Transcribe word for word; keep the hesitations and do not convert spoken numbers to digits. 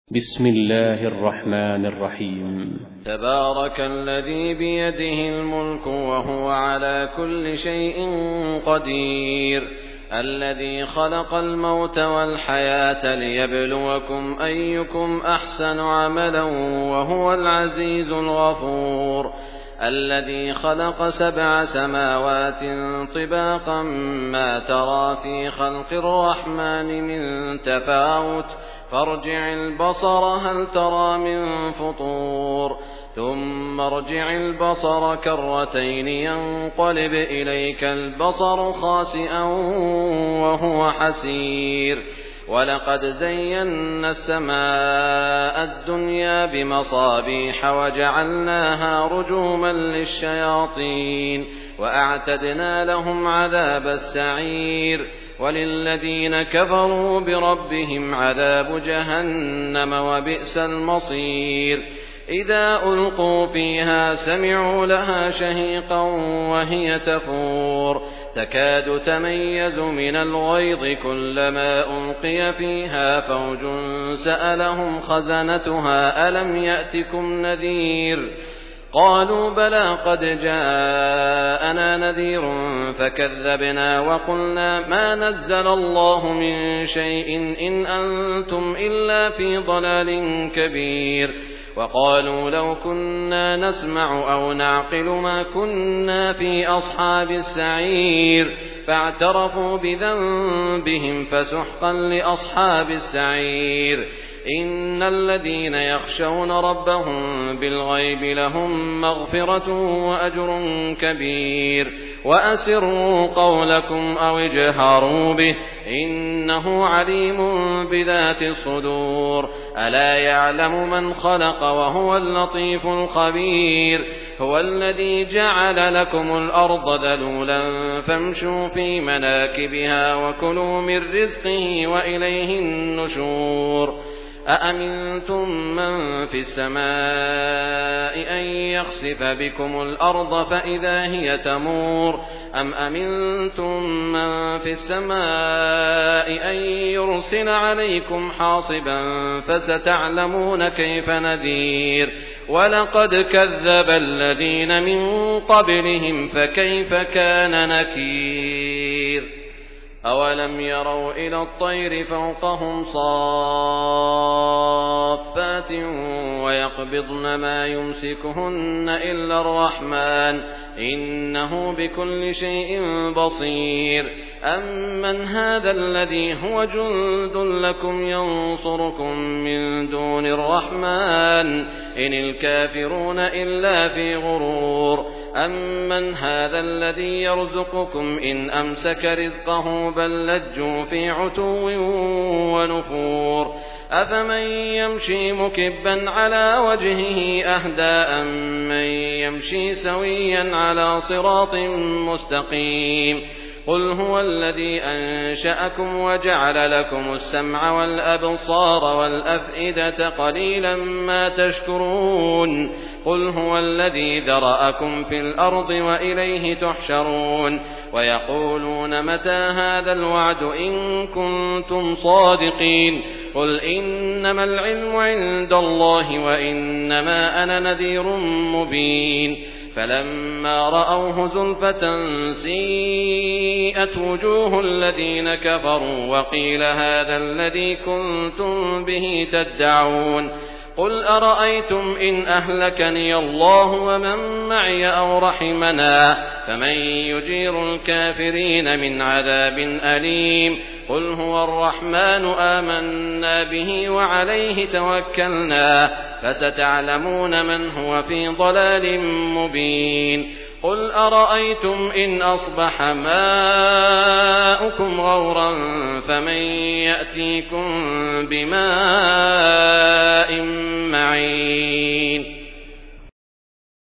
بسم الله الرحمن الرحيم. تبارك الذي بيده الملك وهو على كل شيء قدير، الذي خلق الموت والحياة ليبلوكم أيكم أحسن عملا وهو العزيز الغفور، الذي خلق سبع سماوات طباقا ما ترى في خلق الرحمن من تفاوت فارجع البصر هل ترى من فطور، ثم ارجع البصر كرتين ينقلب إليك البصر خاسئا وهو حسير، ولقد زينا السماء الدنيا بمصابيح وجعلناها رجوما للشياطين وأعتدنا لهم عذاب السعير، وللذين كفروا بربهم عذاب جهنم وبئس المصير. إذا ألقوا فيها سمعوا لها شهيقا وهي تفور تكاد تميز من الغيظ كلما ألقي فيها فوج سألهم خزنتها ألم يأتكم نذير، قالوا بلى قد جاءنا نذير فكذبنا وقلنا ما نزل الله من شيء إن أنتم إلا في ضلال كبير، وقالوا لو كنا نسمع أو نعقل ما كنا في أصحاب السعير، فاعترفوا بذنبهم فسحقا لأصحاب السعير. إن الذين يخشون ربهم بالغيب لهم مغفرة وأجر كبير، وأسروا قولكم أو اجهروا به إنه عليم بذات الصدور، ألا يعلم من خلق وهو اللطيف الخبير. هو الذي جعل لكم الأرض ذلولا فامشوا في مناكبها وكلوا من رزقه وإليه النشور. أأمنتم من في السماء أن يخسف بكم الأرض فإذا هي تمور، أم أمنتم من في السماء أن يرسل عليكم حاصبا فستعلمون كيف نذير. ولقد كذب الذين من قبلهم فكيف كان نكير. أولم يروا إلى الطير فوقهم صافات ويقبضن ما يمسكهن إلا الرحمن إنه بكل شيء بصير. أمن هذا الذي هو جند لكم ينصركم من دون الرحمن إن الكافرون إلا في غرور. أمن هذا الذي يرزقكم إن أمسك رزقه بل لجوا في عتو ونفور. أفمن يمشي مكبا على وجهه أهدى أمن يمشي سويا على صراط مستقيم. قل هو الذي أنشأكم وجعل لكم السمع والأبصار والأفئدة قليلا ما تشكرون. قل هو الذي ذرأكم في الأرض وإليه تحشرون. ويقولون متى هذا الوعد إن كنتم صادقين. قل إنما العلم عند الله وإنما أنا نذير مبين. فلما رأوه زلفة سيئت وجوه الذين كفروا وقيل هذا الذي كنتم به تدعون. قل أرأيتم إن أهلكني الله ومن معي أو رحمنا فمن يجير الكافرين من عذاب أليم. قل هو الرحمن آمنا به وعليه توكلنا فستعلمون من هو في ضلال مبين. قل أرأيتم إن أصبح ماؤكم غورا فمن يأتيكم بماء معين.